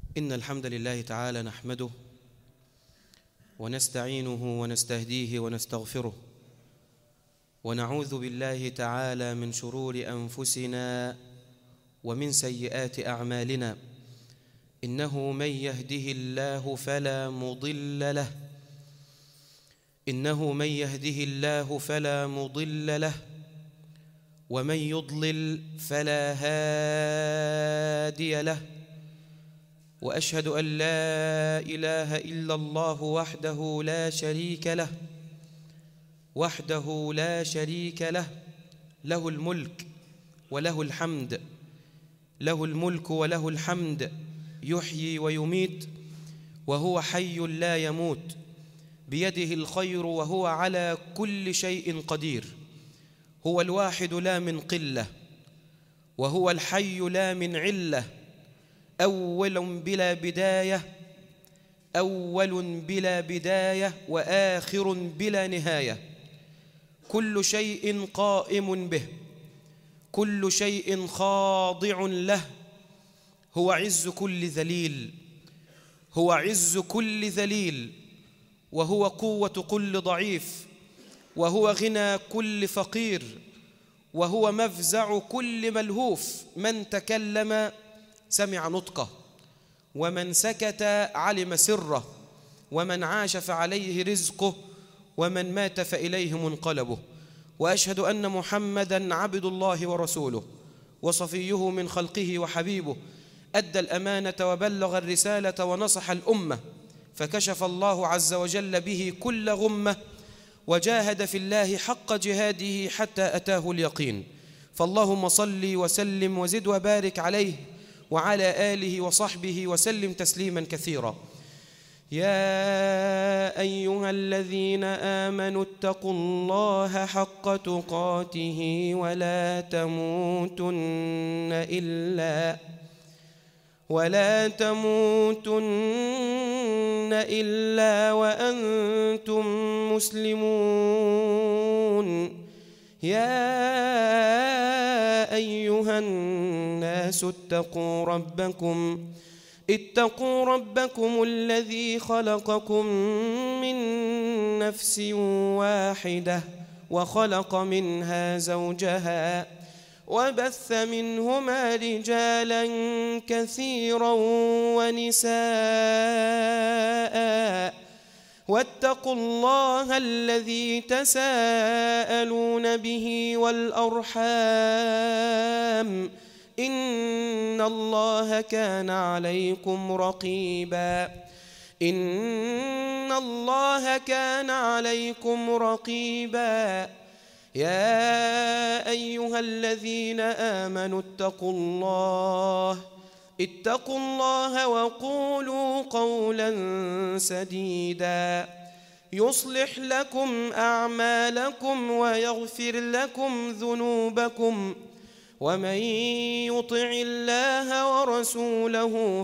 إن الحمد لله تعالى نحمده ونستعينه ونستهديه ونستغفره، ونعوذ بالله تعالى من شرور أنفسنا ومن سيئات أعمالنا. إنه من يهده الله فلا مضل له ومن يضلل فلا هادي له. وأشهد أن لا إله إلا الله وحده لا شريك له، له الملك وله الحمد، يحيي ويميت وهو حي لا يموت، بيده الخير وهو على كل شيء قدير. هو الواحد لا من قلة، وهو الحي لا من علة، أول بلا بداية وآخر بلا نهاية. كل شيء قائم به، كل شيء خاضع له. هو عز كل ذليل، وهو قوة كل ضعيف، وهو غنى كل فقير، وهو مفزع كل ملهوف. من تكلم سمع نطقه، ومن سكت علم سره، ومن عاش فعليه رزقه، ومن مات فإليه منقلبه. وأشهد أن محمدًا عبد الله ورسوله، وصفيه من خلقه وحبيبه، أدى الأمانة وبلغ الرسالة ونصح الأمة، فكشف الله عز وجل به كل غمة، وجاهد في الله حق جهاده حتى أتاه اليقين. فاللهم صل وسلم وزد وبارك عليه وعلى آله وصحبه وسلم تسليما كثيرا. يا أيها الذين آمنوا اتقوا الله حق تقاته ولا تموتن إلا وأنتم مسلمون. يا أيها الناس اتقوا ربكم الذي خلقكم من نفس واحدة، وخلق منها زوجها، وبث منهما رجالا كثيرا ونساء. واتقوا الله الذي تساءلون به والأرحام، إن الله كان عليكم رقيبا. يا أيها الذين آمنوا اتقوا الله وقولوا قولا سديدا، يصلح لكم أعمالكم ويغفر لكم ذنوبكم، ومن يطع الله ورسوله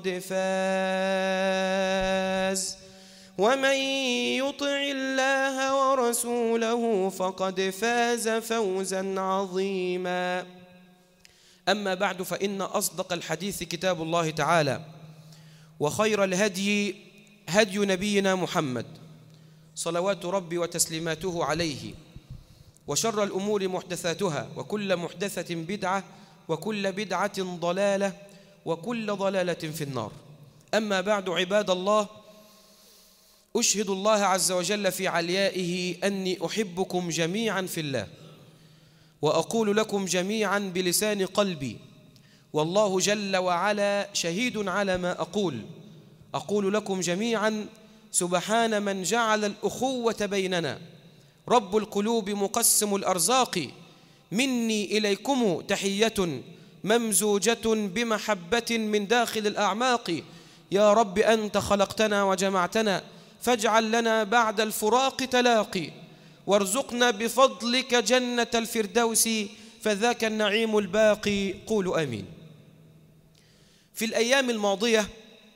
فقد فاز فوزا عظيما. أما بعد، فإن أصدق الحديث كتاب الله تعالى، وخير الهدي هدي نبينا محمد صلوات ربي وتسليماته عليه، وشر الأمور محدثاتها، وكل محدثة بدعة، وكل بدعة ضلالة، وكل ضلالة في النار. أما بعد، عباد الله، أشهد الله عز وجل في عليائه أني أحبكم جميعا في الله، وأقول لكم جميعا بلسان قلبي، والله جل وعلا شهيد على ما أقول لكم جميعا: سبحان من جعل الأخوة بيننا، رب القلوب مقسم الأرزاق، مني إليكم تحية ممزوجة بمحبة من داخل الأعماق. يا رب أنت خلقتنا وجمعتنا، فاجعل لنا بعد الفراق تلاقي، وارزقنا بفضلك جنة الفردوس، فذاك النعيم الباقي. قولوا آمين. في الأيام الماضية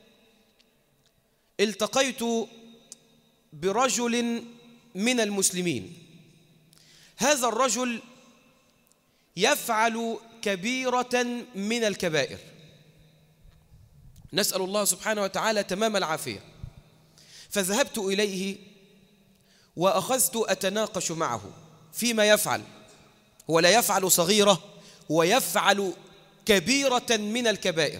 التقيت برجل من المسلمين. هذا الرجل يفعل كبيرة من الكبائر، نسأل الله سبحانه وتعالى تمام العافية. فذهبت إليه وأخذت أتناقش معه فيما يفعل. هو لا يفعل صغيرة، هو يفعل كبيرة من الكبائر.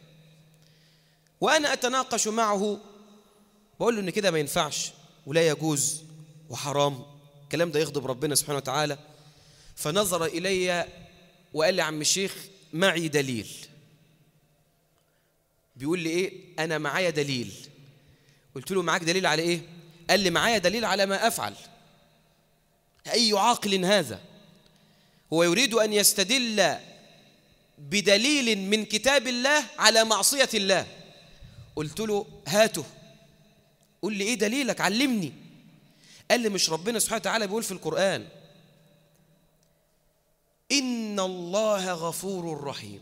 وأنا أتناقش معه بقول له إن كده ما ينفعش ولا يجوز وحرام، الكلام ده يغضب ربنا سبحانه وتعالى. فنظر إلي وقال لي: عم الشيخ معي دليل. بيقول لي: إيه؟ أنا معايا دليل. قلت له: معاك دليل على إيه؟ قال لي: معايا دليل على ما أفعل. أي عاقل هذا؟ هو يريد أن يستدل بدليل من كتاب الله على معصية الله. قلت له: هاته، قل لي إيه دليلك، علمني. قال لي: مش ربنا سبحانه وتعالى بيقول في القرآن: إن الله غفور رحيم؟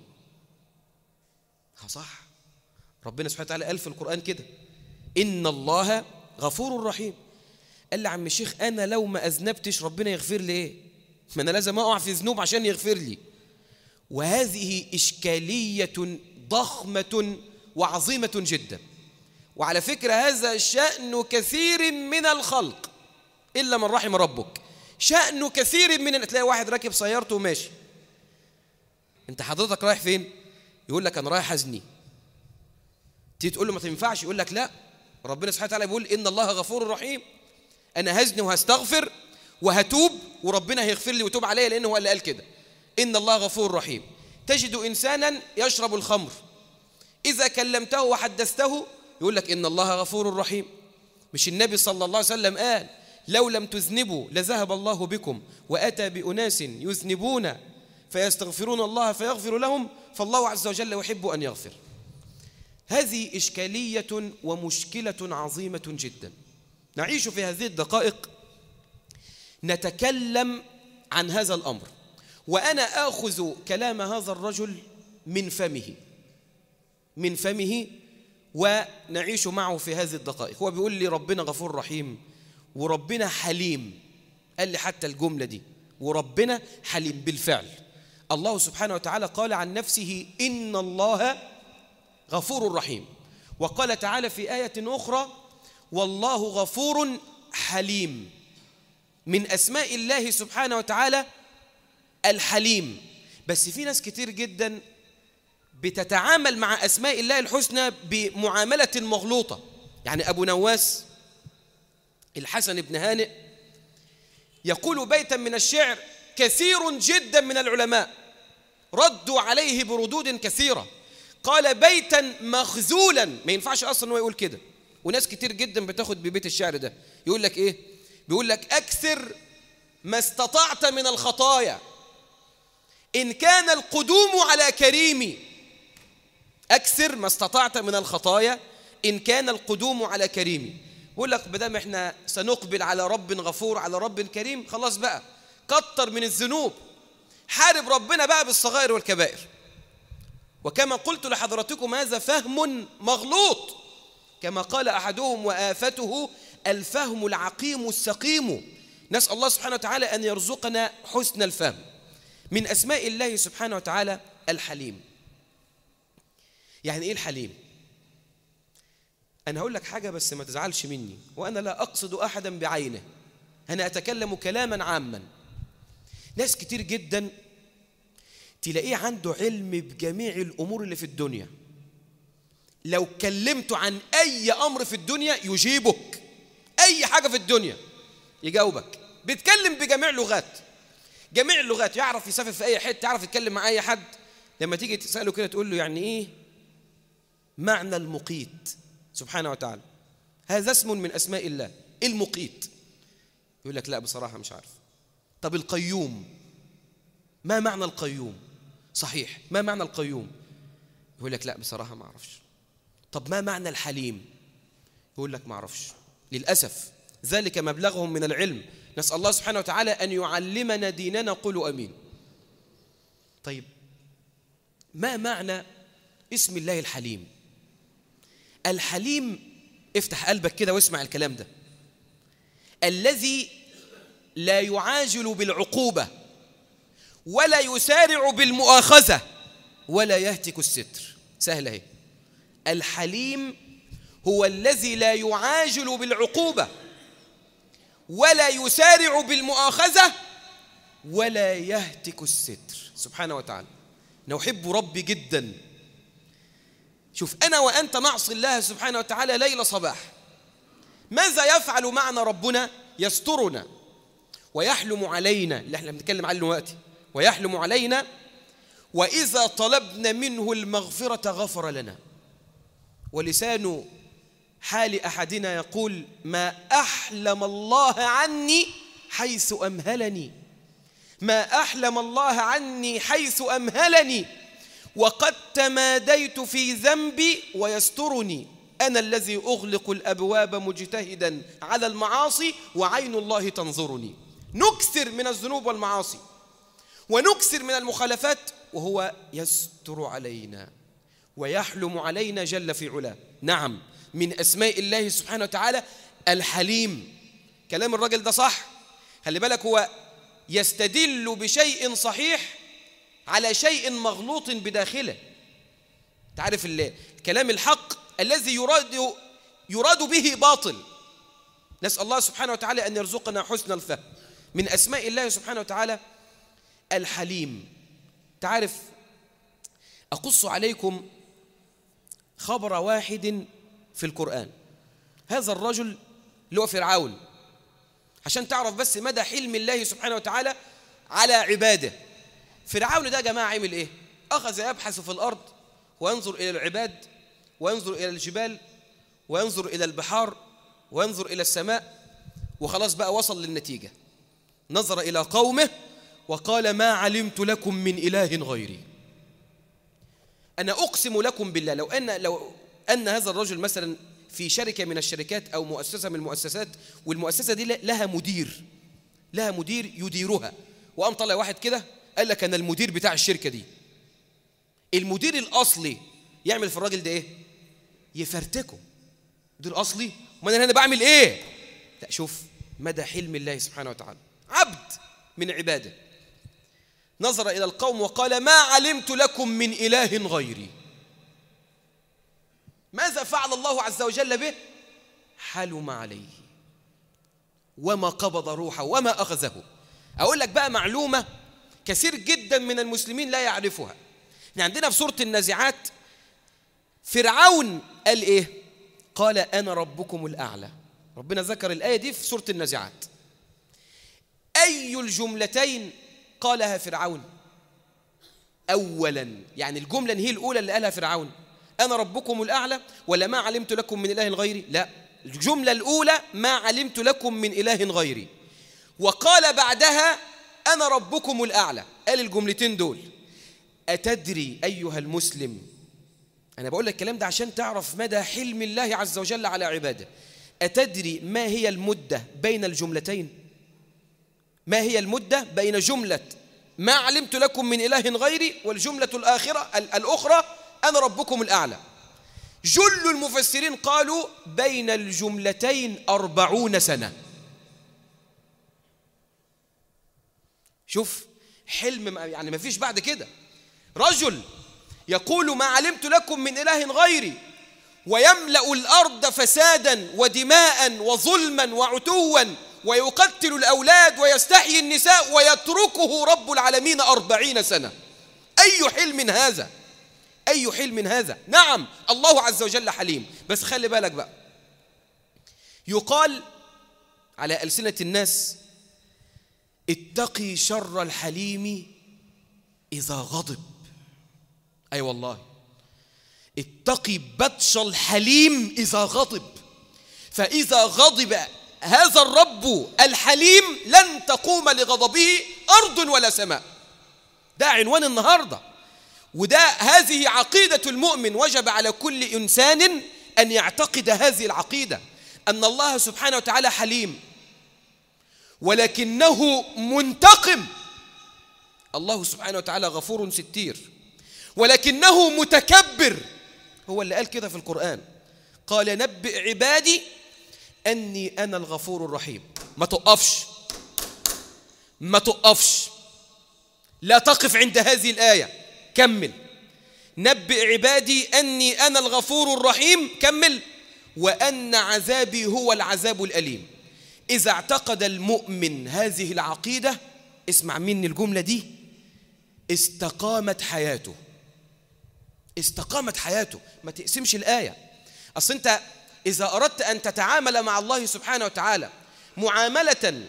صح، ربنا سبحانه وتعالى قال في القرآن كده: إن الله غفور رحيم. قال لي: عم الشيخ أنا لو ما أذنبتش ربنا يغفر لي إيه؟ ما أنا لازم أقع في ذنوب عشان يغفر لي. وهذه إشكالية ضخمة وعظيمة جدا. وعلى فكرة هذا شأن كثير من الخلق إلا من رحم ربك. شأن كثير من تلاقي واحد راكب سيارته وماشي، أنت حضرتك رايح فين؟ يقول لك: أنا رايح أزني. تيجي تقول له: ما تنفعش، يقول لك: لا، ربنا سبحانه وتعالى بيقول إن الله غفور رحيم، أنا هزني وهستغفر وهتوب وربنا هيغفر لي وتوب عليا، لأنه هو اللي قال كده: إن الله غفور رحيم. تجد إنسانا يشرب الخمر، إذا كلمته وحدثته يقول لك: إن الله غفور رحيم. مش النبي صلى الله عليه وسلم قال: لو لم تذنبوا لذهب الله بكم وأتى بأناس يذنبون فيستغفرون الله فيغفر لهم، فالله عز وجل يحب أن يغفر. هذه إشكالية ومشكلة عظيمة جدا. نعيش في هذه الدقائق نتكلم عن هذا الأمر، وأنا آخذ كلام هذا الرجل من فمه ونعيش معه في هذه الدقائق. هو بيقول لي ربنا غفور رحيم وربنا حليم. قال لي حتى الجملة دي: وربنا حليم. بالفعل الله سبحانه وتعالى قال عن نفسه: إن الله غفور رحيم. وقال تعالى في آية أخرى: والله غفور حليم. من أسماء الله سبحانه وتعالى الحليم. بس في ناس كتير جدا بتتعامل مع أسماء الله الحسنى بمعاملة مغلوطة. يعني أبو نواس الحسن بن هانئ يقول بيتا من الشعر كثير جدا من العلماء ردوا عليه بردود كثيرة. قال: بيتا مخذولا. ما ينفعش أصلا أنه يقول كده. وناس كتير جدا بتاخد ببيت الشعر ده يقول لك إيه؟ بيقول لك: أكثر ما استطعت من الخطايا إن كان القدوم على كريم. أكثر ما استطعت من الخطايا إن كان القدوم على كريم. بيقول لك بدام إحنا سنقبل على رب غفور على رب كريم، خلاص بقى كتر من الذنوب، حارب ربنا بقى بالصغائر والكبائر. وكما قلت لحضراتكم هذا فهم مغلوط، كما قال أحدهم: وآفته الفهم العقيم السقيم. نسأل الله سبحانه وتعالى أن يرزقنا حسن الفهم. من أسماء الله سبحانه وتعالى الحليم. يعني إيه الحليم؟ أنا هقول لك حاجة بس ما تزعلش مني، وأنا لا أقصد أحدا بعينه، أنا أتكلم كلاما عاما. ناس كتير جدا تلاقيه عنده علم بجميع الأمور اللي في الدنيا، لو كلمته عن أي أمر في الدنيا يجيبك، أي حاجة في الدنيا يجاوبك. بيتكلم بجميع لغات، جميع اللغات، يعرف يسافر في أي حتة، يعرف يتكلم مع أي حد. لما تيجي تسأله كده تقول له: يعني إيه معنى المقيت؟ سبحانه وتعالى هذا اسم من أسماء الله، المقيت. يقول لك: لا بصراحة مش عارف. طب القيوم، ما معنى القيوم؟ صحيح، ما معنى القيوم؟ يقول لك: لا بصراحة ما أعرفش. طب ما معنى الحليم؟ يقول لك: ما أعرفش. للأسف ذلك مبلغهم من العلم. نسأل الله سبحانه وتعالى أن يعلمنا ديننا، قولوا أمين. طيب ما معنى اسم الله الحليم؟ الحليم، افتح قلبك كده واسمع الكلام ده: الذي لا يعاجل بالعقوبة ولا يسارع بالمؤاخذة ولا يهتك الستر. سهلة اهي. الحليم هو الذي لا يعاجل بالعقوبة ولا يسارع بالمؤاخذة ولا يهتك الستر سبحانه وتعالى. نحب ربي جدا. شوف، أنا وأنت نعصي الله سبحانه وتعالى ليل صباح، ماذا يفعل معنا ربنا؟ يسترنا ويحلم علينا، اللي احنا بنتكلم عنه دلوقتي، ويحلم علينا، وإذا طلبنا منه المغفرة غفر لنا. ولسان حال أحدنا يقول: ما أحلم الله عني حيث أمهلني، ما أحلم الله عني حيث أمهلني، وقد تماديت في ذنبي ويسترني، أنا الذي أغلق الأبواب مجتهدا على المعاصي وعين الله تنظرني. نكثر من الذنوب والمعاصي ونكثر من المخالفات وهو يستر علينا ويحلم علينا جل في علاه. نعم، من أسماء الله سبحانه وتعالى الحليم. كلام الرجل ده صح، خلي بالك، هو يستدل بشيء صحيح على شيء مغلوط بداخله. تعرف الكلام الحق الذي يراد به باطل. نسأل الله سبحانه وتعالى أن يرزقنا حسن الفهم. من أسماء الله سبحانه وتعالى الحليم. تعرف، أقص عليكم خبر واحد في القرآن. هذا الرجل اللي هو فرعون، عشان تعرف بس مدى حلم الله سبحانه وتعالى على عباده. فرعون ده يا جماعة عمل إيه؟ أخذ يبحث في الأرض وينظر إلى العباد وينظر إلى الجبال وينظر إلى البحار وينظر إلى السماء، وخلاص بقى وصل للنتيجة. نظر إلى قومه وقال: ما علمت لكم من إله غيري. أنا أقسم لكم بالله لو أن هذا الرجل مثلا في شركة من الشركات أو مؤسسة من المؤسسات، والمؤسسة دي لها مدير يديرها، وقام طلع واحد كده قال لك أنا المدير بتاع الشركة دي، المدير الأصلي يعمل في الراجل ده إيه؟ يفرتكه. مدير أصلي، ما أنا هنا بعمل إيه؟ لا، شوف مدى حلم الله سبحانه وتعالى. عبد من عباده نظر إلى القوم وقال: ما علمت لكم من إله غيري. ماذا فعل الله عز وجل به؟ حلم عليه وما قبض روحه وما أخذه. أقول لك بقى معلومة كثير جدا من المسلمين لا يعرفها. احنا عندنا في سورة النازعات فرعون قال إيه؟ قال: أنا ربكم الأعلى. ربنا ذكر الآية دي في سورة النازعات. أي الجملتين قالها فرعون أولا؟ يعني الجملة هي الأولى اللي قالها فرعون، أنا ربكم الأعلى، ولا ما علمت لكم من إله غيري؟ لا، الجملة الأولى ما علمت لكم من إله غيري، وقال بعدها أنا ربكم الأعلى. قال الجملتين دول. أتدري أيها المسلم، أنا بقول لك الكلام ده عشان تعرف مدى حلم الله عز وجل على عباده. أتدري ما هي المدة بين الجملتين؟ ما هي المدة بين جملة ما علمت لكم من إله غيري والجملة الأخرى أنا ربكم الأعلى؟ جل المفسرين قالوا بين الجملتين 40 سنة. شوف حلم، يعني ما فيش بعد كده. رجل يقول ما علمت لكم من إله غيري ويملأ الأرض فسادا ودماء وظلما وعتوا ويقتل الأولاد ويستحيي النساء ويتركه رب العالمين 40 سنة. أي حلم هذا؟ أي حلم هذا؟ نعم الله عز وجل حليم، بس خلي بالك بقى، يقال على ألسنة الناس: اتقي شر الحليم إذا غضب. أي والله، اتقي بطش الحليم إذا غضب، فإذا غضب هذا الرب الحليم لن تقوم لغضبه أرض ولا سماء. ده عنوان النهاردة، هذه عقيدة المؤمن. وجب على كل إنسان أن يعتقد هذه العقيدة، أن الله سبحانه وتعالى حليم ولكنه منتقم. الله سبحانه وتعالى غفور ستير ولكنه متكبر. هو اللي قال كده في القرآن، قال: نبئ عبادي أني أنا الغفور الرحيم. ما تقفش، لا تقف عند هذه الآية، كمل. نبئ عبادي أني أنا الغفور الرحيم، كمل، وأن عذابي هو العذاب الأليم. إذا اعتقد المؤمن هذه العقيدة، اسمع مني الجملة دي، استقامت حياته. استقامت حياته. ما تقسمش الآية. أصل أنت إذا أردت أن تتعامل مع الله سبحانه وتعالى معاملة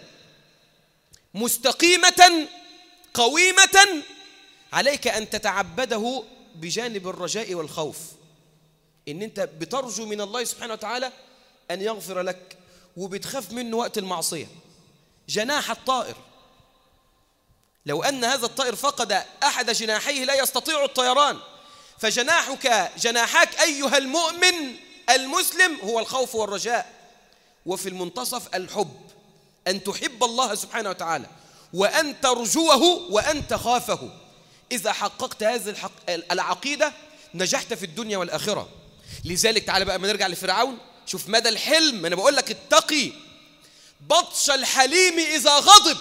مستقيمة قويمة، عليك أن تتعبده بجانب الرجاء والخوف، إن أنت بترجو من الله سبحانه وتعالى أن يغفر لك، وبتخاف منه وقت المعصية. جناح الطائر، لو أن هذا الطائر فقد أحد جناحيه لا يستطيع الطيران، جناحاك أيها المؤمن المسلم هو الخوف والرجاء، وفي المنتصف الحب، أن تحب الله سبحانه وتعالى وأن ترجوه وأن تخافه. إذا حققت هذه العقيدة نجحت في الدنيا والآخرة. لذلك تعالى بقى ما نرجع لفرعون، شوف مدى الحلم. أنا بقول لك اتقي بطش الحليم إذا غضب.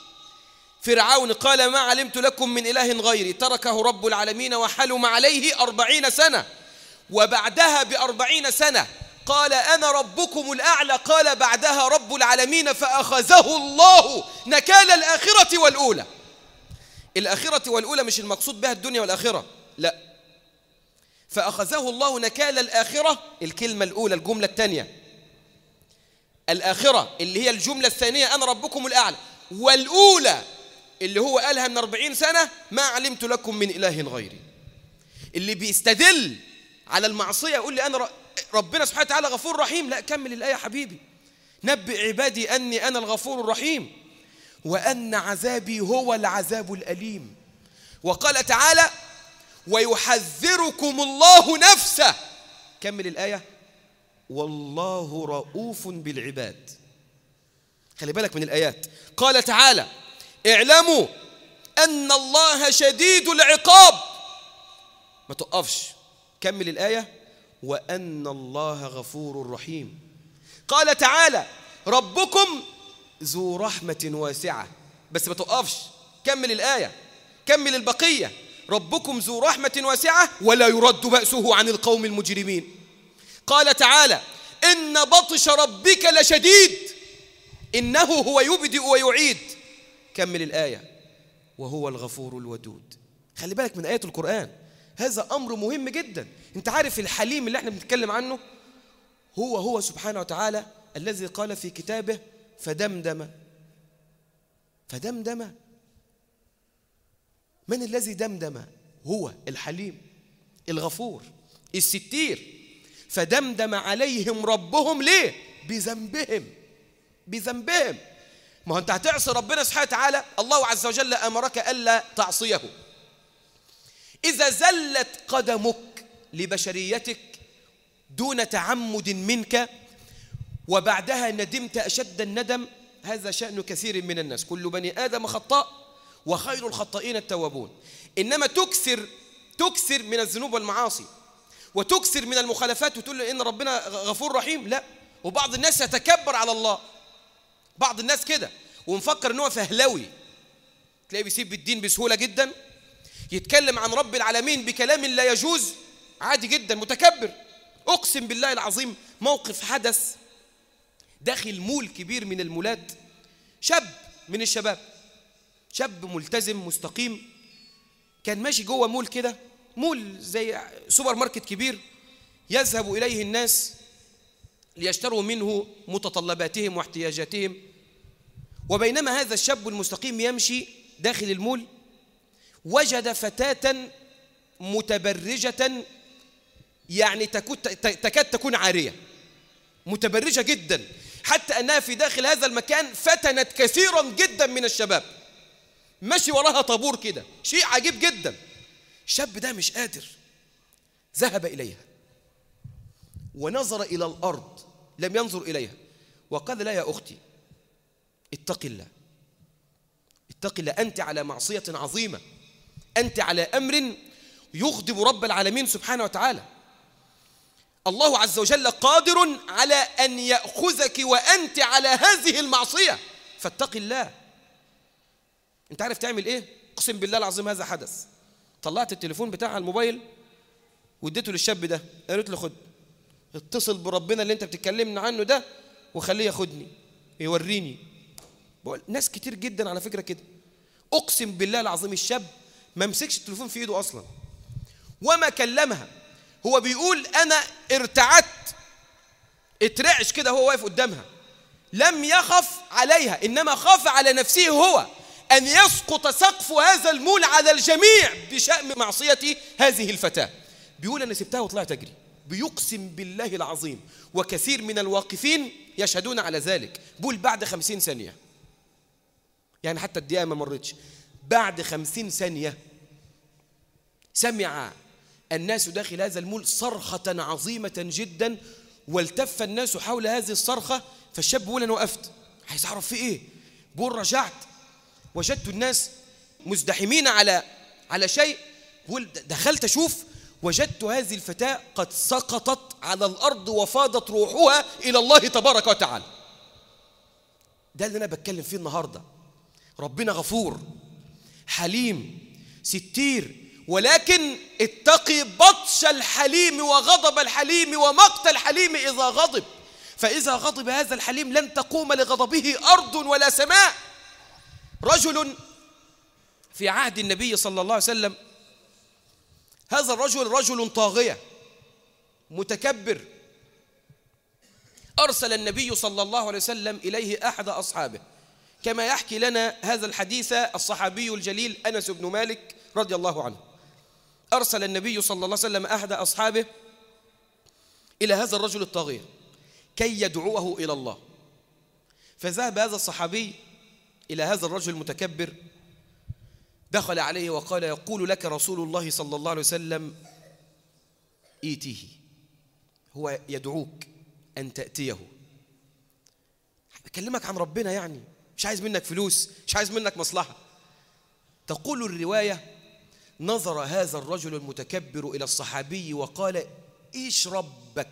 فرعون قال ما علمت لكم من إله غيري، تركه رب العالمين وحلم عليه 40 سنة، وبعدها ب40 سنة قال أنا ربكم الأعلى، قال بعدها رب العالمين، فأخذه الله نكال الآخرة والأولى. الآخرة والأولى مش المقصود بها الدنيا والآخرة، لا، فأخذه الله نكال الآخرة، الكلمة الأولى الجملة الثانية، الآخرة اللي هي الجملة الثانية أنا ربكم الأعلى، والأولى اللي هو قالها من 40 سنة ما علمت لكم من إله غيري. اللي بيستدل على المعصية يقول لي أنا ربنا سبحانه وتعالى غفور رحيم، لا، كمل الآية حبيبي. نبئ عبادي أني أنا الغفور الرحيم وأن عذابي هو العذاب الأليم. وقال تعالى ويحذركم الله نفسه، كمل الآية، والله رؤوف بالعباد. خلي بالك من الآيات. قال تعالى اعلموا أن الله شديد العقاب، ما تقفش، كمل الآية، وأن الله غفور رحيم. قال تعالى ربكم ذو رحمة واسعة، بس ما تقفش، كمل الآية، كمل البقية، ربكم ذو رحمة واسعة ولا يرد بأسه عن القوم المجرمين. قال تعالى إن بطش ربك لشديد إنه هو يبدئ ويعيد، كمل الآية، وهو الغفور الودود. خلي بالك من آيات القرآن، هذا أمر مهم جدا. انت عارف الحليم اللي احنا بنتكلم عنه هو سبحانه وتعالى الذي قال في كتابه فدمدم. من الذي دمدم؟ هو الحليم الغفور الستير. فدمدم عليهم ربهم، ليه؟ بذنبهم. ما هو انت هتعصي ربنا سبحانه وتعالى، الله عز وجل أمرك ألا تعصيه. إذا زلت قدمك لبشريتك دون تعمد منك وبعدها ندمت أشد الندم، هذا شأن كثير من الناس. كل بني آدم خطاء وخير الخطائين التوابون. إنما تكثر من الذنوب والمعاصي وتكثر من المخالفات وتقول له إن ربنا غفور رحيم، لا. وبعض الناس يتكبر على الله، بعض الناس كده ومفكر إنه فهلوي، تلاقيه بيسيب الدين بسهولة جدا، يتكلم عن رب العالمين بكلام لا يجوز عادي جدا، متكبر. أقسم بالله العظيم موقف حدث داخل مول كبير من المولات، شاب من الشباب، شاب ملتزم مستقيم، كان ماشي جوه مول كده، مول زي سوبر ماركت كبير، يذهب إليه الناس ليشتروا منه متطلباتهم واحتياجاتهم. وبينما هذا الشاب المستقيم يمشي داخل المول وجد فتاة متبرجة، يعني تكاد تكون عارية، متبرجة جدا، حتى أنها في داخل هذا المكان فتنت كثيرا جدا من الشباب، ماشي وراها طابور كده، شيء عجيب جدا. الشاب ده مش قادر، ذهب إليها ونظر إلى الأرض، لم ينظر إليها، وقال لا يا أختي اتق الله، اتق الله، أنت على معصية عظيمة، أنت على أمر يغضب رب العالمين سبحانه وتعالى. الله عز وجل قادر على أن يأخذك وأنت على هذه المعصية، فاتق الله. أنت عارف تعمل إيه؟ أقسم بالله العظيم هذا حدث. طلعت التليفون بتاع الموبايل واديته للشاب ده، قالت له خد، اتصل بربنا اللي انت بتتكلمنا عنه ده وخليه ياخدني يوريني. ناس كتير جدا على فكرة كده، اقسم بالله العظيم الشاب ما مسكش التليفون في ايده اصلا وما كلمها. هو بيقول انا ارتعدت، اترعش كده هو واقف قدامها، لم يخف عليها انما خاف على نفسه هو ان يسقط سقف هذا المول على الجميع بشأن معصية هذه الفتاة. بيقول انا سبتها وطلعت اجري، بيقسم بالله العظيم، وكثير من الواقفين يشهدون على ذلك. بيقول بعد 50 ثانية، يعني حتى الدقيقة ما مرتش، بعد 50 ثانية سمع الناس داخل هذا المول صرخة عظيمة جدا، والتف الناس حول هذه الصرخة. فالشاب بيقول أنا وقفت عايز أعرف في إيه. بيقول رجعت وجدت الناس مزدحمين على شيء. بيقول دخلت أشوف وجدت هذه الفتاة قد سقطت على الأرض وفاضت روحها إلى الله تبارك وتعالى. ده اللي أنا بتكلم فيه النهاردة. ربنا غفور حليم ستير، ولكن اتقي بطش الحليم وغضب الحليم ومقت الحليم إذا غضب، فإذا غضب هذا الحليم لن تقوم لغضبه أرض ولا سماء. رجل في عهد النبي صلى الله عليه وسلم، هذا الرجل رجل طاغية متكبر. أرسل النبي صلى الله عليه وسلم إليه أحد أصحابه، كما يحكي لنا هذا الحديث الصحابي الجليل أنس بن مالك رضي الله عنه. أرسل النبي صلى الله عليه وسلم أحد أصحابه إلى هذا الرجل الطاغية كي يدعوه إلى الله. فذهب هذا الصحابي إلى هذا الرجل المتكبر، دخل عليه وقال يقول لك رسول الله صلى الله عليه وسلم إيتيه، هو يدعوك أن تأتيه، بكلمك عن ربنا، يعني مش عايز منك فلوس، مش عايز منك مصلحة. تقول الرواية نظر هذا الرجل المتكبر إلى الصحابي وقال إيش ربك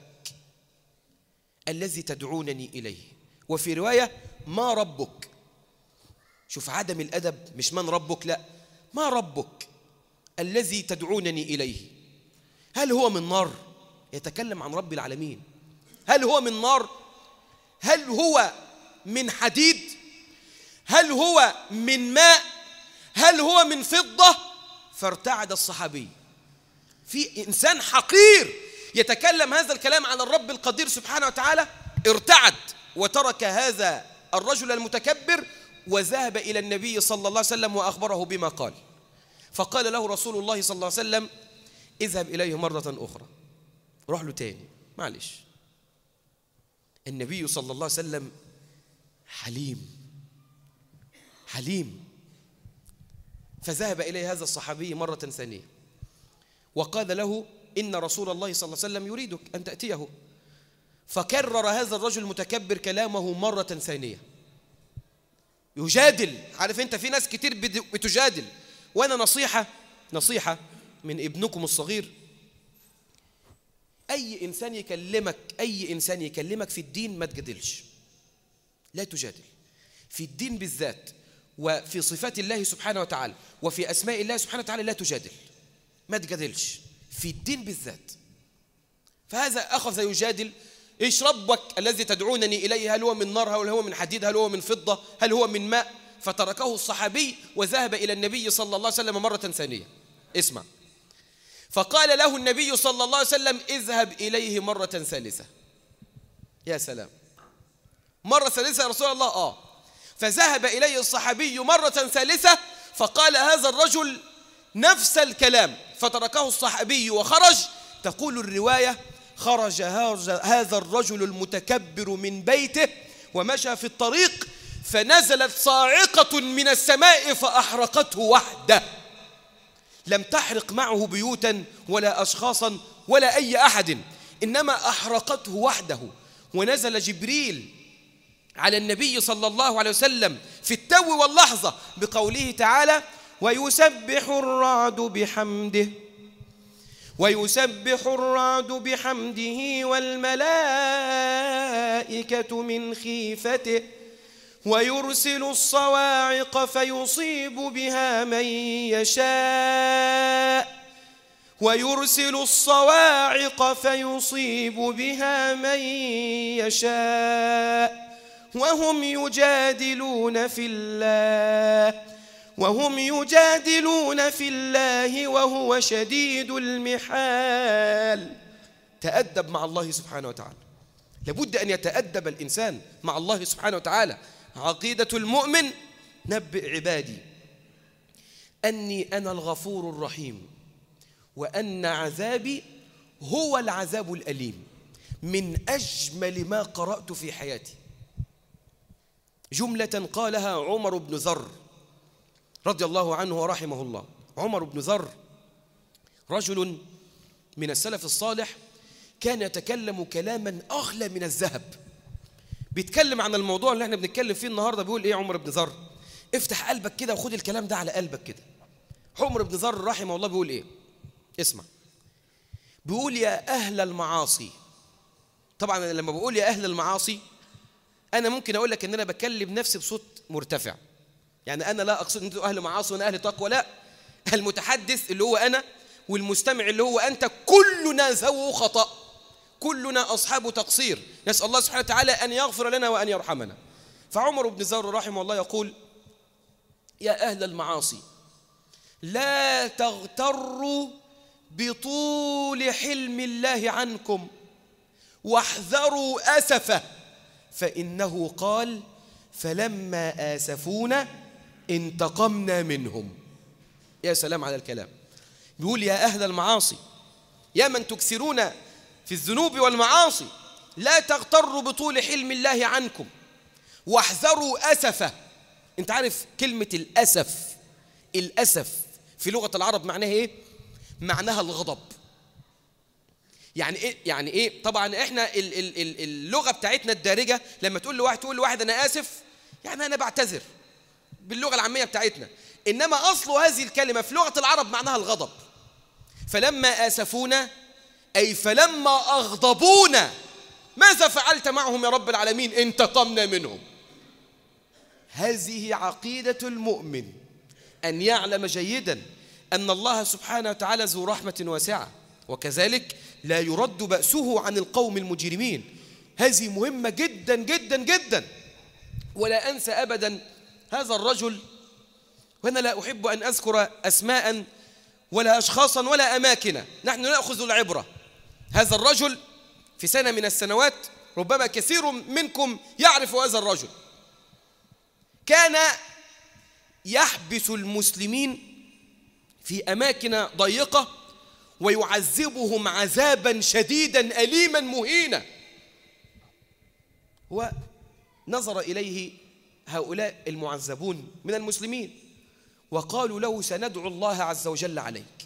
الذي تدعونني إليه؟ وفي رواية ما ربك. شوف عدم الأدب، مش من ربك، لا، ما ربك الذي تدعونني إليه؟ هل هو من نار؟ يتكلم عن رب العالمين. هل هو من نار؟ هل هو من حديد؟ هل هو من ماء؟ هل هو من فضة؟ فارتعد الصحابي. في إنسان حقير يتكلم هذا الكلام عن الرب القدير سبحانه وتعالى، ارتعد وترك هذا الرجل المتكبر وذهب إلى النبي صلى الله عليه وسلم وأخبره بما قال. فقال له رسول الله صلى الله عليه وسلم اذهب إليه مرة أخرى، روح له تاني، معلش. النبي صلى الله عليه وسلم حليم. فذهب إليه هذا الصحابي مرة ثانية وقال له إن رسول الله صلى الله عليه وسلم يريدك أن تأتيه. فكرر هذا الرجل المتكبر كلامه مرة ثانية، يجادل. عارف أنت في ناس كتير بتجادل. وأنا نصيحة من ابنكم الصغير، أي إنسان يكلمك في الدين ما تجادلش، لا تجادل في الدين بالذات، وفي صفات الله سبحانه وتعالى وفي أسماء الله سبحانه وتعالى لا تجادل، ما تجادلش في الدين بالذات. فهذا أخذ يجادل، إيش ربك الذي تدعونني إليه؟ هل هو من نار؟ هل هو من حديد؟ هل هو من فضة؟ هل هو من ماء؟ فتركه الصحابي وذهب إلى النبي صلى الله عليه وسلم مرة ثانية. اسمع، فقال له النبي صلى الله عليه وسلم اذهب إليه مرة ثالثة. يا سلام، مرة ثالثة يا رسول الله؟ فذهب إليه الصحابي مرة ثالثة فقال هذا الرجل نفس الكلام، فتركه الصحابي وخرج. تقول الرواية خرج هذا الرجل المتكبر من بيته ومشى في الطريق، فنزلت صاعقة من السماء فأحرقته وحده، لم تحرق معه بيوتا ولا أشخاصا ولا أي أحد، إنما أحرقته وحده. ونزل جبريل على النبي صلى الله عليه وسلم في التو واللحظة بقوله تعالى ويسبح الرعد بحمده والملائكة من خيفته ويرسل الصواعق فيصيب بها من يشاء ويرسل الصواعق فيصيب بها من يشاء وهم يجادلون في الله وهو شديد المحال. تأدب مع الله سبحانه وتعالى. لابد أن يتأدب الإنسان مع الله سبحانه وتعالى. عقيدة المؤمن: نبئ عبادي أني أنا الغفور الرحيم وأن عذابي هو العذاب الأليم. من أجمل ما قرأت في حياتي جملة قالها عمر بن ذر رضي الله عنه ورحمه الله. عمر بن ذر رجل من السلف الصالح، كان يتكلم كلاما أغلى من الذهب. بيتكلم عن الموضوع اللي احنا بنتكلم فيه النهاردة. بيقول ايه عمر بن ذر؟ افتح قلبك كده وخد الكلام ده على قلبك كده. عمر بن ذر رحمه الله بيقول ايه؟ اسمع. بيقول: يا أهل المعاصي. طبعا لما بقول يا أهل المعاصي أنا ممكن أقول لك أن أنا بكلم نفسي بصوت مرتفع، يعني أنا لا أقصد أنتوا أهل معاصي وأنا أهل تقوى، لا، المتحدث اللي هو أنا والمستمع اللي هو أنت، كلنا ذو خطأ، كلنا أصحاب تقصير. نسأل الله سبحانه وتعالى أن يغفر لنا وأن يرحمنا. فعمر بن ذر رحمه الله يقول: يا أهل المعاصي لا تغتروا بطول حلم الله عنكم واحذروا أسفه، فإنه قال: فلما آسفونا انتقمنا منهم. يا سلام على الكلام. بيقول: يا أهل المعاصي، يا من تكثرون في الذنوب والمعاصي، لا تغتروا بطول حلم الله عنكم واحذروا أسفه. انت عارف كلمة الأسف في لغة العرب معناها ايه؟ معناها الغضب. يعني ايه؟ طبعا احنا اللغة بتاعتنا الدارجة لما تقول لواحد انا آسف، يعني انا بعتذر باللغة العامية بتاعتنا. انما اصل هذه الكلمة في لغة العرب معناها الغضب. فلما آسفونا أي فلما أغضبونا ماذا فعلت معهم يا رب العالمين؟ انتقمنا منهم. هذه عقيدة المؤمن، أن يعلم جيدا أن الله سبحانه وتعالى ذو رحمة واسعة، وكذلك لا يرد بأسه عن القوم المجرمين. هذه مهمة جدا جدا جدا. ولا أنسى أبدا هذا الرجل، وأنا لا أحب أن أذكر أسماء ولا أشخاصا ولا أماكن، نحن نأخذ العبرة. هذا الرجل في سنة من السنوات، ربما كثير منكم يعرف هذا الرجل، كان يحبس المسلمين في أماكن ضيقة ويعذبهم عذابا شديدا أليما مهينا. ونظر إليه هؤلاء المعذبون من المسلمين وقالوا له: سندعو الله عز وجل عليك.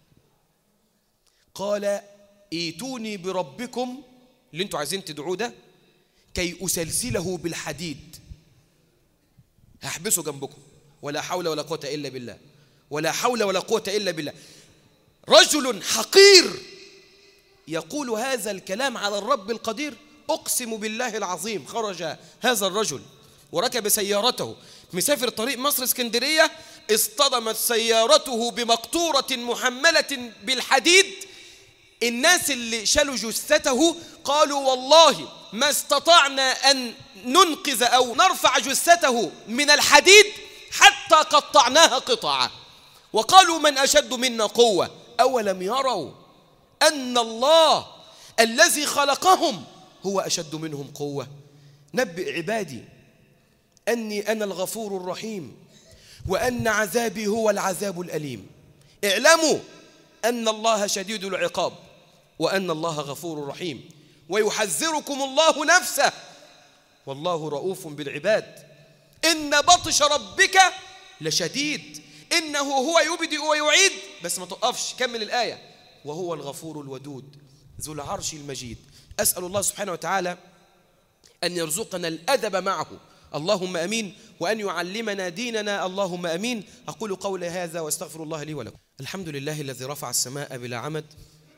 قال: ايتوني بربكم اللي انتوا عايزين تدعوه ده كي أسلسله بالحديد، هحبسه جنبكم. ولا حول ولا قوة إلا بالله، ولا حول ولا قوة إلا بالله. رجل حقير يقول هذا الكلام على الرب القدير. أقسم بالله العظيم خرج هذا الرجل وركب سيارته مسافر طريق مصر اسكندرية، اصطدمت سيارته بمقطورة محملة بالحديد. الناس اللي شالوا جثته قالوا: والله ما استطعنا أن ننقذ أو نرفع جثته من الحديد حتى قطعناها قطعا. وقالوا: من أشد منا قوة؟ أولم يروا أن الله الذي خلقهم هو أشد منهم قوة؟ نبئ عبادي أني أنا الغفور الرحيم وأن عذابي هو العذاب الأليم. اعلموا أن الله شديد العقاب وأن الله غفور رحيم، ويحذركم الله نفسه والله رؤوف بالعباد. إن بطش ربك لشديد، إنه هو يبدئ ويعيد. بس ما توقفش، كمل الآية: وهو الغفور الودود ذو العرش المجيد. أسأل الله سبحانه وتعالى أن يرزقنا الأدب معه، اللهم أمين، وأن يعلمنا ديننا، اللهم أمين. أقول قولي هذا واستغفر الله لي ولكم. الحمد لله الذي رفع السماء بلا عمد،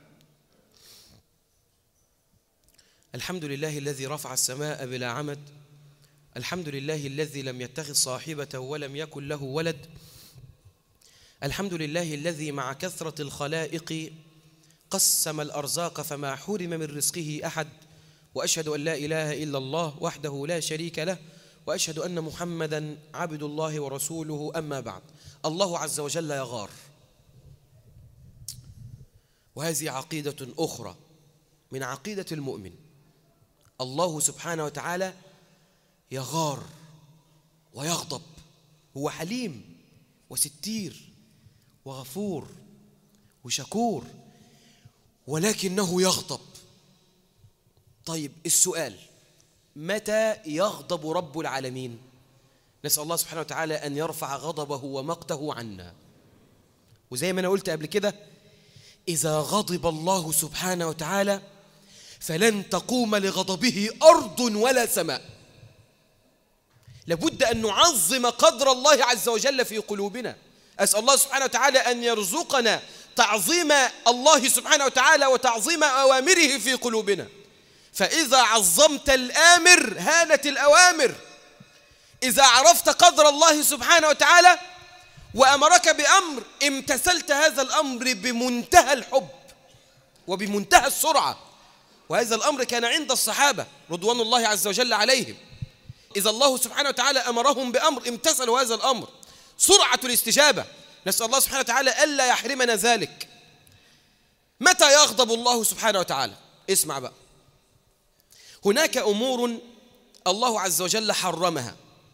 الحمد لله الذي رفع السماء بلا عمد، الحمد لله الذي لم يتخذ صاحبة ولم يكن له ولد، الحمد لله الذي مع كثرة الخلائق قسم الأرزاق فما حرم من رزقه أحد، وأشهد أن لا إله إلا الله وحده لا شريك له، وأشهد أن محمدا عبد الله ورسوله. أما بعد، الله عز وجل يغار، وهذه عقيدة أخرى من عقيدة المؤمن. الله سبحانه وتعالى يغار ويغضب، هو حليم وستير وغفور وشكور، ولكنه يغضب. طيب السؤال، متى يغضب رب العالمين؟ نسأل الله سبحانه وتعالى أن يرفع غضبه ومقته عنا. وزي ما أنا قلت قبل كده، إذا غضب الله سبحانه وتعالى فلن تقوم لغضبه أرض ولا سماء. لابد أن نعظم قدر الله عز وجل في قلوبنا. أسأل الله سبحانه وتعالى أن يرزقنا تعظيم الله سبحانه وتعالى وتعظيم أوامره في قلوبنا. فإذا عظمت الآمر هانت الأوامر. إذا عرفت قدر الله سبحانه وتعالى وأمرك بأمر، امتثلت هذا الأمر بمنتهى الحب وبمنتهى السرعة. وهذا الأمر كان عند الصحابة رضوان الله عز وجل عليهم. إذا الله سبحانه وتعالى أمرهم بأمر امتثلوا هذا الأمر، سرعة الاستجابة. نسأل الله سبحانه وتعالى ألا يحرمنا ذلك. متى يغضب الله سبحانه وتعالى؟ اسمع بقى، هناك أمور الله عز وجل حرمها،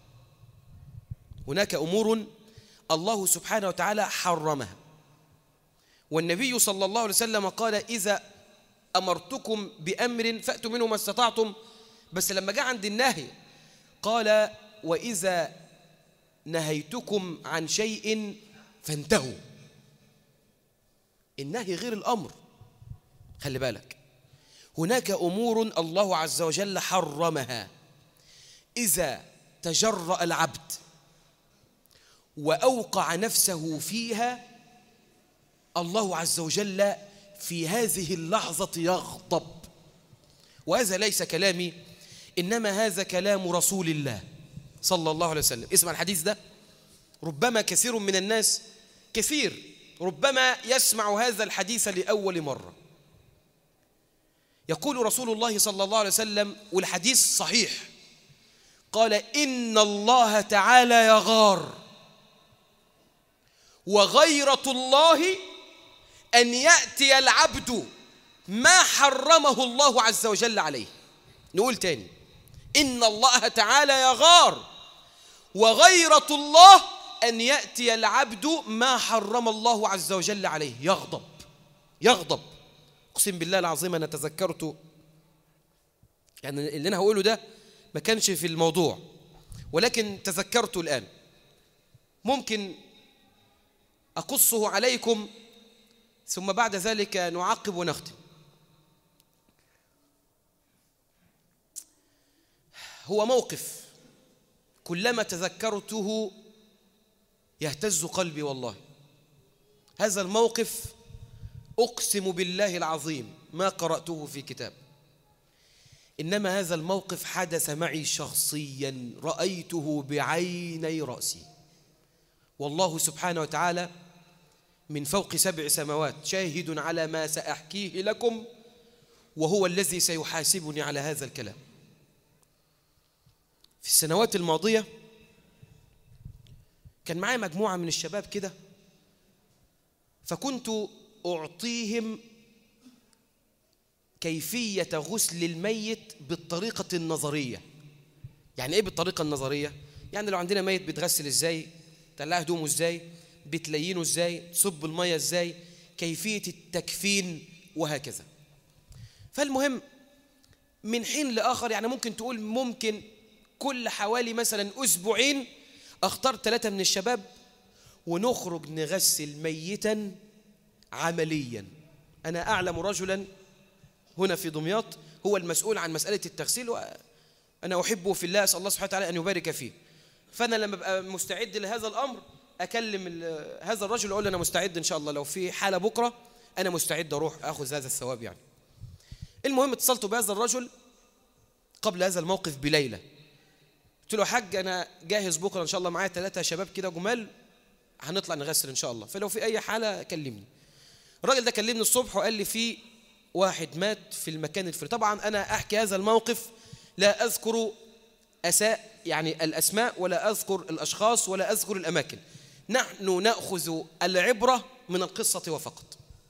هناك أمور الله سبحانه وتعالى حرمها، والنبي صلى الله عليه وسلم قال: إذا أمرتكم بأمر فأتوا منه ما استطعتم. بس لما جاء عند النهي قال: وإذا نهيتكم عن شيء فانتهوا. النهي غير الأمر. خلي بالك، هناك أمور الله عز وجل حرمها، إذا تجرأ العبد وأوقع نفسه فيها الله عز وجل في هذه اللحظة يغضب. وهذا ليس كلامي، إنما هذا كلام رسول الله صلى الله عليه وسلم. اسمع الحديث ده، ربما كثير من الناس ربما يسمع هذا الحديث لأول مرة. يقول رسول الله صلى الله عليه وسلم، والحديث صحيح، قال: إن الله تعالى يغار، وغيرة الله أن يأتي العبد ما حرمه الله عز وجل عليه. نقول تاني، إن الله تعالى يغار، وغيرة الله أن يأتي العبد ما حرم الله عز وجل عليه. يغضب. أقسم بالله العظيم أنا تذكرت، يعني اللي أنا هقوله ده ما كانش في الموضوع، ولكن تذكرته الآن، ممكن أقصه عليكم ثم بعد ذلك نعقب ونختم. هو موقف كلما تذكرته يهتز قلبي والله. هذا الموقف أقسم بالله العظيم ما قرأته في كتاب، إنما هذا الموقف حدث معي شخصيا، رأيته بعيني رأسي. والله سبحانه وتعالى من فوق 7 سماوات شاهد على ما سأحكيه لكم، وهو الذي سيحاسبني على هذا الكلام. في السنوات الماضية كان معي مجموعة من الشباب كده، فكنت أعطيهم كيفية غسل الميت بالطريقة النظرية. يعني إيه بالطريقة النظرية؟ يعني لو عندنا ميت بتغسل إزاي، تقلع هدومه إزاي، بتلينه إزاي، تصب المية إزاي، كيفية التكفين وهكذا. فالمهم من حين لآخر، يعني ممكن تقول ممكن كل حوالي مثلا أسبوعين أختار 3 من الشباب ونخرج نغسل ميتا عمليا. أنا أعلم رجلا هنا في دمياط هو المسؤول عن مسألة التغسيل، وأنا أحبه في الله، أسأل الله سبحانه وتعالى أن يبارك فيه. فأنا لما أبقى مستعد لهذا الأمر أكلم هذا الرجل أقول له أنا مستعد إن شاء الله، لو في حالة بكرة أنا مستعد أروح أخذ هذا الثواب يعني. المهم اتصلت بهذا الرجل قبل هذا الموقف بليلة، قلت له: يا حاج أنا جاهز بكرة إن شاء الله، معايا 3 شباب كده جمال هنطلع نغسل إن شاء الله، فلو في أي حالة كلمني. الراجل ده كلمني الصبح وقال لي في واحد مات في المكان الفلاني. طبعا أنا أحكي هذا الموقف لا أذكر يعني الأسماء ولا أذكر الأشخاص ولا أذكر الأماكن، نحن نأخذ العبرة من القصة وفقط.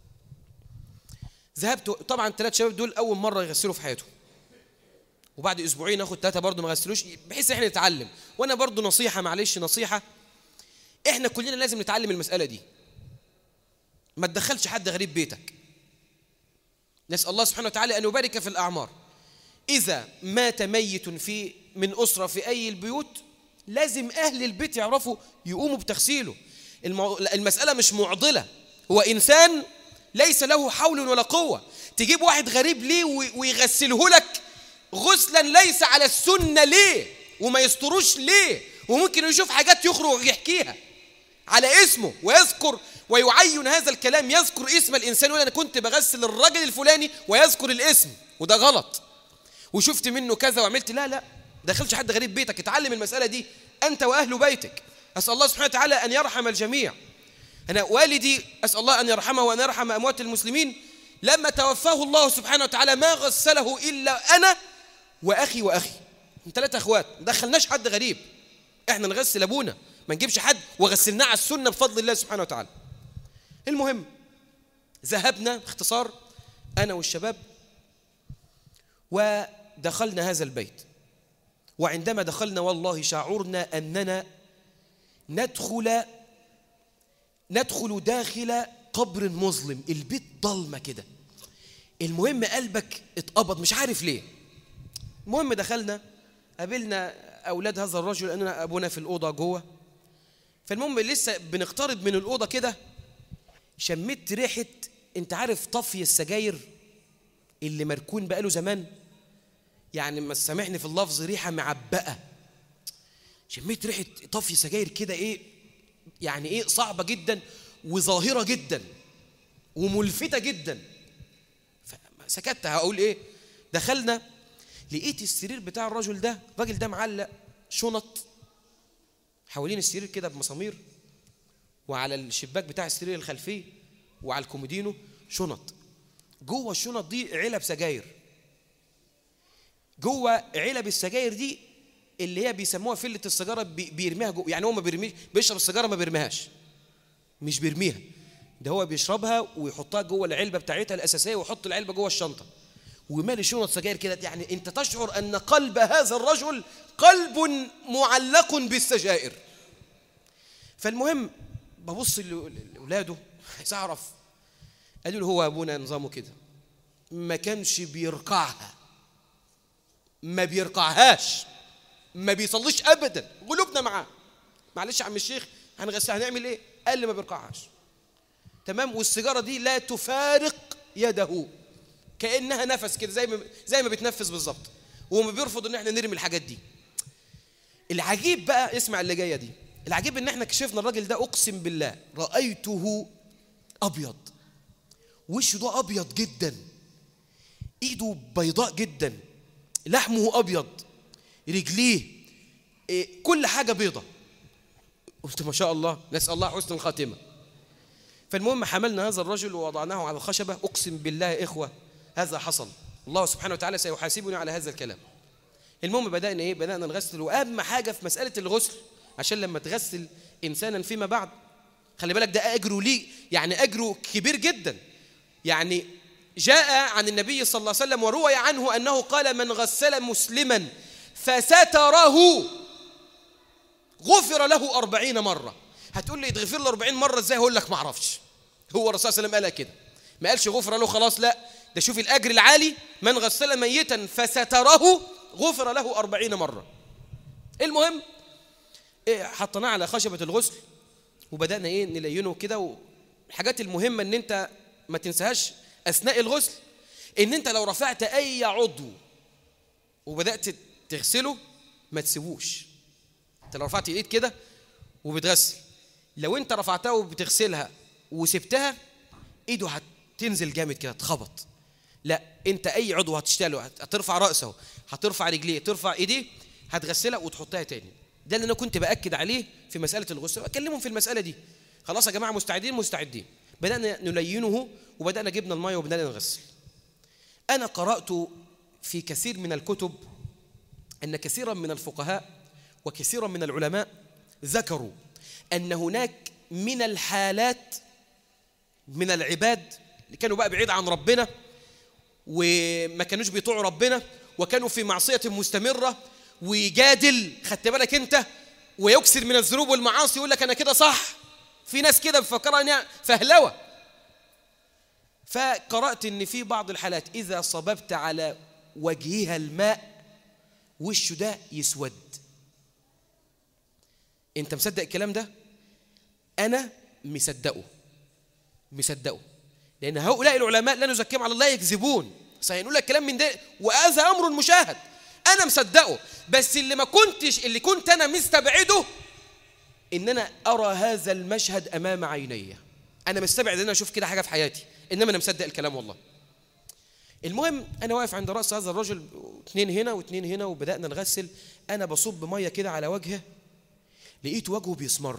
ذهبت طبعا 3 شباب دول أول مرة يغسلوا في حياتهم، وبعد أسبوعين أخذ 3 برضو ما غسلوش، بحيث إحنا نتعلم. وأنا برضو نصيحة، معلش نصيحة، إحنا كلنا لازم نتعلم المسألة دي. ما تدخلش حد غريب بيتك. نسأل الله سبحانه وتعالى أن يبارك في الأعمار. إذا مات ميت من أسرة في أي البيوت، لازم أهل البيت يعرفوا يقوموا بتغسيله. المسألة مش معضلة، هو إنسان ليس له حول ولا قوة. تجيب واحد غريب ليه ويغسله لك غسلا ليس على السنة ليه؟ وما يستروش ليه؟ وممكن يشوف حاجات يخرج ويحكيها على اسمه ويذكر ويعين هذا الكلام، يذكر اسم الإنسان ويقول أنا كنت بغسل الرجل الفلاني ويذكر الاسم، وده غلط، وشفت منه كذا وعملت. لا دخلش حد غريب بيتك، اتعلم المسألة دي أنت وأهل بيتك. أسأل الله سبحانه وتعالى أن يرحم الجميع. أنا والدي أسأل الله أن يرحمه وأن يرحم أموات المسلمين، لما توفاه الله سبحانه وتعالى ما غسله إلا أنا وأخي 3 أخوات، ما دخلناش حد غريب، إحنا نغسل أبونا، ما نجيبش حد وغسلناه على السنة بفضل الله سبحانه وتعالى. المهم ذهبنا باختصار أنا والشباب ودخلنا هذا البيت، وعندما دخلنا والله شعرنا أننا ندخل داخل قبر مظلم، البيت ضلمة كده. المهم قلبك اتقبض مش عارف ليه. المهم دخلنا قابلنا أولاد هذا الرجل، لأننا أبونا في الأوضة جوه. فالمهم لسه بنقترب من الأوضة كده، شميت ريحة، انت عارف طفي السجاير اللي مركون بقاله زمان، يعني ما سامحني في اللفظ، ريحة معبقة. شميت ريحة طفي سجاير كده، ايه يعني، ايه صعبة جدا وظاهرة جدا وملفتة جدا. فسكت، هقول ايه. دخلنا لقيت السرير بتاع الراجل ده معلق شنط حوالين السرير كده بمسامير، وعلى الشباك بتاع السرير الخلفي وعلى الكومودينو شنط. جوه الشنط دي علب سجاير، جوه علب السجاير دي اللي هي بيسموها فلة السيجارة، بيرميها جوه. يعني هو ما بيرميش، بيشرب السيجارة ما بيرميهاش، مش بيرميها، ده هو بيشربها ويحطها جوه العلبة بتاعتها الأساسية، ويحط العلبة جوه الشنطة ومالي شنط سجاير كده. يعني انت تشعر أن قلب هذا الرجل قلب معلق بالسجائر. فالمهم ببص لأولاده عايز أعرف، قالوا له هو أبونا نظامه كده، ما كانش بيرقعها، ما بيرقعهاش، ما بيصليش أبدا، قلوبنا معاه. معلش يا عم الشيخ هنغسلها هنعمل إيه؟ قال لي ما بيرقعهاش، تمام. والسيجارة دي لا تفارق يده، كأنها نفس كده، زي ما بتنفس بالظبط، وما بيرفض إن احنا نرمي الحاجات دي. العجيب بقى، اسمع اللي جاية دي، العجيب إن احنا كشفنا الراجل ده، أقسم بالله رأيته أبيض، وشه ده أبيض جدا، إيده بيضاء جدا، لحمه أبيض، رجليه كل حاجة بيضة. قلت ما شاء الله، نسأل الله حسن الخاتمة. فالمهم حملنا هذا الرجل ووضعناه على الخشبة. أقسم بالله يا إخوة هذا حصل، الله سبحانه وتعالى سيحاسبني على هذا الكلام. المهم بدأنا نغسل. وأهم حاجة في مسألة الغسل، عشان لما تغسل إنسانا فيما بعد، خلي بالك ده أجره ليه، يعني أجره كبير جدا. يعني جاء عن النبي صلى الله عليه وسلم وروي عنه أنه قال من غسل مسلما فستره غفر له 40 مرة. هتقول لي يتغفر له 40 مرة ازاي؟ هقول لك ما اعرفش، هو الرسول صلى الله عليه وسلم قال كده، ما قالش غفر له خلاص، لا ده شوف الأجر العالي، من غسل ميتا فستره غفر له 40 مرة. المهم حطيناه على خشبة الغسل وبدأنا نلينه كده. والحاجات المهمة ان انت ما تنساهاش أثناء الغسل، ان انت لو رفعت اي عضو وبدأت تغسله ما تسيبوش. انت لو رفعت ايد كده وبتغسل، لو انت رفعتها وبتغسلها وسبتها، ايده هتنزل جامد كده تخبط. لا، انت اي عضو هتشتغله، هترفع رأسه، هترفع رجليه، ترفع ايديه، هتغسلها وتحطها تاني. ده اللي انا كنت بأكد عليه في مسألة الغسل، اكلمهم في المسألة دي. خلاص يا جماعة مستعدين؟ بدأنا نلينه وبدأنا جبنا المية وبدأنا نغسل. أنا قرأت في كثير من الكتب أن كثيرا من الفقهاء وكثيرا من العلماء ذكروا أن هناك من الحالات من العباد اللي كانوا بقى بعيد عن ربنا وما كانوش بيطيعوا ربنا وكانوا في معصية مستمرة ويجادل، خدت بالك أنت، ويكثر من الذنوب والمعاصي، يقول لك أنا كده صح. في ناس كده بفكرها أنها فهلوة. فقرأت أن في بعض الحالات إذا صببت على وجهها الماء وشه ده يسود. أنت مصدق الكلام ده؟ أنا مصدقه لأن هؤلاء العلماء لا نزكيهم على الله يكذبون، سيقول لك كلام من ده وهذا أمر مشاهد. أنا مصدقه، بس اللي كنت أنا مستبعده إن أنا أرى هذا المشهد أمام عيني. أنا مستبعد إن أنا أشوف كده حاجة في حياتي، إنما أنا مصدق الكلام والله. المهم أنا واقف عند رأس هذا الرجل، 2 هنا و2 هنا، وبدأنا نغسل. أنا بصب مية كده على وجهه، لقيت وجهه بيسمر.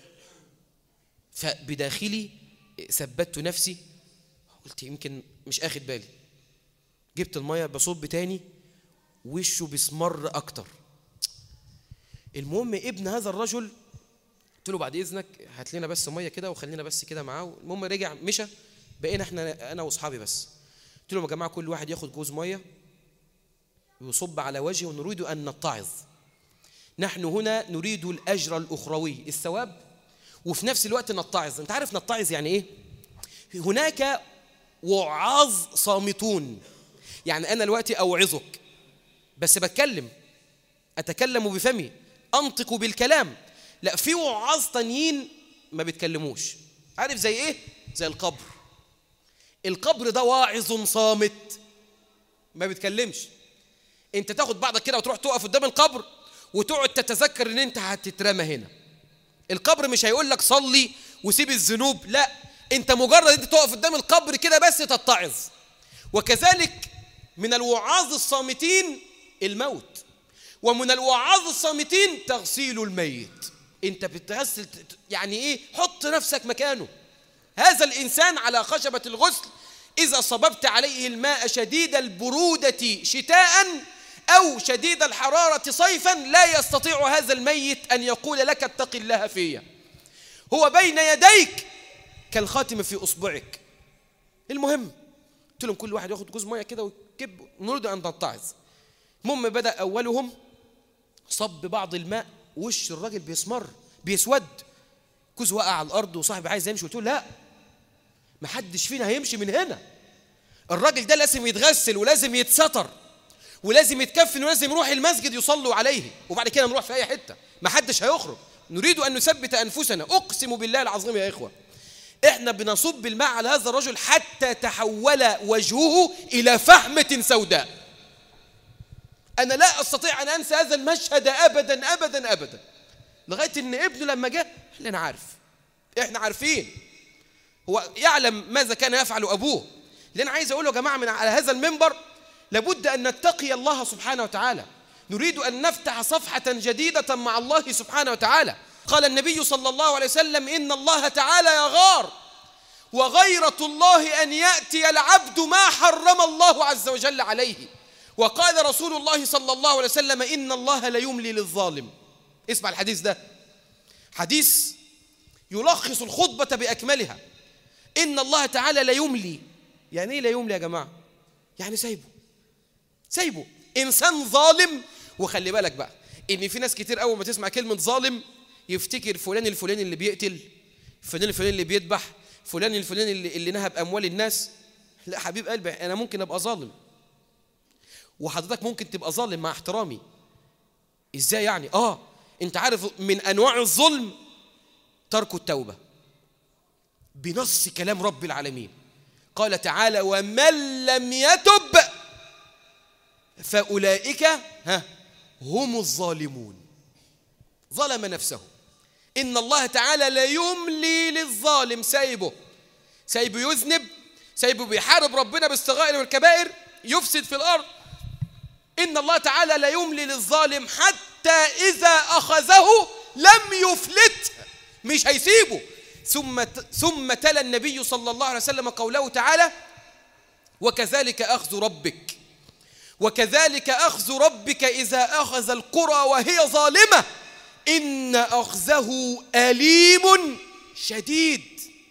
فبداخلي ثبتت نفسي، قلت يمكن مش اخد بالي. جبت المية بصب تاني، وشه بيسمر اكتر. المهم ابن هذا الرجل قلت له بعد اذنك هات لنا بس مية كده وخلينا بس كده معاه. المهم رجع مشى، بقينا انا واصحابي بس. قلت لهم يا جماعه كل واحد ياخد جوز مية ويصب على وجهه، ونريد ان نتعظ. نحن هنا نريد الاجر الاخروي، الثواب، وفي نفس الوقت نتعظ. انت عارف نتعظ يعني ايه؟ هناك وعاظ صامتون، يعني انا دلوقتي اوعظك بس اتكلم بفمي، انطق بالكلام. لا، في وعاظ تانيين ما بيتكلموش. عارف زي ايه؟ زي القبر ده واعظ صامت ما بيتكلمش. انت تاخد بعضك كده وتروح تقف قدام القبر وتقعد تتذكر ان انت هتترمى هنا. القبر مش هيقول لك صلي وسيب الذنوب، لا، انت مجرد انت تقف قدام القبر كده بس تتعظ. وكذلك من الوعاظ الصامتين الموت، ومن الوعاظ الصامتين تغسيل الميت. انت بتغسل، يعني ايه؟ حط نفسك مكانه. هذا الانسان على خشبة الغسل اذا صببت عليه الماء شديد البرودة شتاء أو شديد الحرارة صيفا لا يستطيع هذا الميت أن يقول لك اتق الله فيا. هو بين يديك كالخاتم في أصبعك. المهم قلت لهم كل واحد ياخد جوز مية كده ويكب، نريد أن نتعظ. المهم بدأ أولهم صب بعض الماء، وش الراجل بيسود، كوز وقع على الأرض وصاحبي عايز يمشي. قلت له لا، محدش فينا هيمشي من هنا. الراجل ده لازم يتغسل ولازم يتستر ولازم يتكفن ولازم يروح المسجد يصلوا عليه، وبعد كده نروح في أي حتة، ما حدش هيخرج. نريد أن نثبت أنفسنا. أقسم بالله العظيم يا إخوة، إحنا بنصب الماء على هذا الرجل حتى تحول وجهه إلى فحمة سوداء. أنا لا أستطيع أن أنسى هذا المشهد أبدا أبدا أبدا، لغاية أن ابنه لما جاء أنا عارف، إحنا عارفين هو يعلم ماذا كان يفعل أبوه. لأن عايز أقوله يا جماعة من على هذا المنبر، لابد أن نتقي الله سبحانه وتعالى. نريد أن نفتح صفحة جديدة مع الله سبحانه وتعالى. قال النبي صلى الله عليه وسلم إن الله تعالى يغار، وغيرة الله أن يأتي العبد ما حرم الله عز وجل عليه. وقال رسول الله صلى الله عليه وسلم إن الله لا يملي للظالم. اسمع الحديث ده، حديث يلخص الخطبة بأكملها. إن الله تعالى لا يملي. يعني إيه لا يملي يا جماعة؟ يعني سايبه إنسان ظالم. وخلي بالك بقى إن في ناس كتير أول ما تسمع كلمة ظالم يفتكر فلان الفلاني اللي بيقتل، فلان الفلاني اللي بيذبح، فلان الفلاني اللي نهب أموال الناس. لا حبيب قلبي، أنا ممكن أبقى ظالم وحضرتك ممكن تبقى ظالم، مع احترامي. إزاي يعني؟ أنت عارف من أنواع الظلم ترك التوبة، بنص كلام رب العالمين. قال تعالى ومن لم يتب فأولئك هم الظالمون. ظلم نفسه. إن الله تعالى لا يملي للظالم، سايبه يذنب، سايبه بيحارب ربنا بالصغائر والكبائر، يفسد في الأرض. إن الله تعالى لا يملي للظالم حتى إذا أخذه لم يفلت، مش هيسيبه. ثم تلا النبي صلى الله عليه وسلم قوله تعالى: وكذلك أخذ ربك، وكذلك أخذ ربك إذا أخذ القرى وهي ظالمة إن أخذه أليم شديد.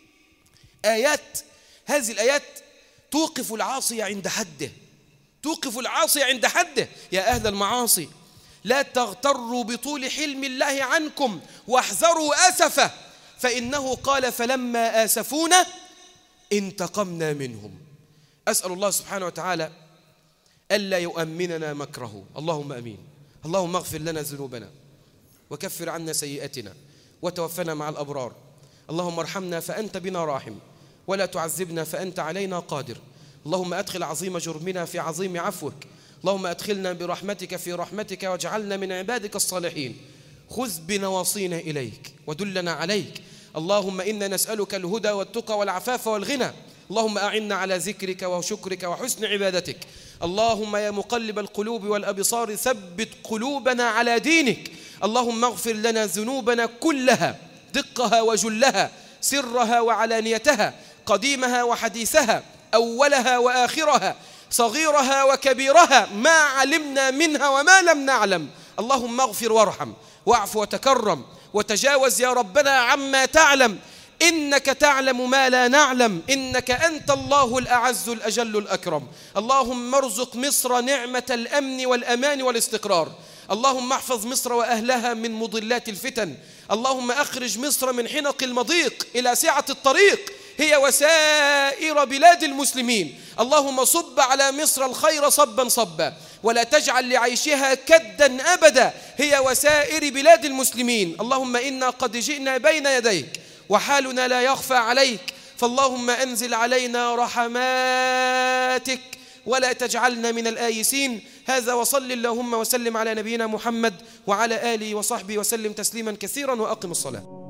هذه الآيات توقف العاصي عند حده، توقف العاصي عند حده. يا أهل المعاصي لا تغتروا بطول حلم الله عنكم واحذروا أسفه، فإنه قال: فلما آسفونا انتقمنا منهم. أسأل الله سبحانه وتعالى ألا يؤمننا مكره، اللهم أمين. اللهم اغفر لنا ذنوبنا وكفر عنا سيئاتنا وتوفنا مع الأبرار. اللهم ارحمنا فأنت بنا راحم، ولا تعذبنا فأنت علينا قادر. اللهم أدخل عظيم جرمنا في عظيم عفوك. اللهم أدخلنا برحمتك في رحمتك واجعلنا من عبادك الصالحين. خذ بنواصينا إليك ودلنا عليك. اللهم إنا نسألك الهدى والتقى والعفاف والغنى. اللهم أعنا على ذكرك وشكرك وحسن عبادتك. اللهم يا مقلب القلوب والأبصار ثبت قلوبنا على دينك. اللهم اغفر لنا ذنوبنا كلها، دقها وجلها، سرها وعلانيتها، قديمها وحديثها، أولها وآخرها، صغيرها وكبيرها، ما علمنا منها وما لم نعلم. اللهم اغفر وارحم واعف وتكرم وتجاوز يا ربنا عما تعلم، إنك تعلم ما لا نعلم، إنك أنت الله الأعز الأجل الأكرم. اللهم ارزق مصر نعمة الأمن والأمان والاستقرار. اللهم احفظ مصر وأهلها من مضلات الفتن. اللهم أخرج مصر من حنق المضيق إلى سعة الطريق هي وسائر بلاد المسلمين. اللهم صب على مصر الخير صبا صبا، ولا تجعل لعيشها كدا أبدا هي وسائر بلاد المسلمين. اللهم إنا قد جئنا بين يديك وحالنا لا يخفى عليك، فاللهم أنزل علينا رحماتك ولا تجعلنا من الآيسين. هذا وصل اللهم وسلم على نبينا محمد وعلى آله وصحبه وسلم تسليما كثيرا، وأقم الصلاة.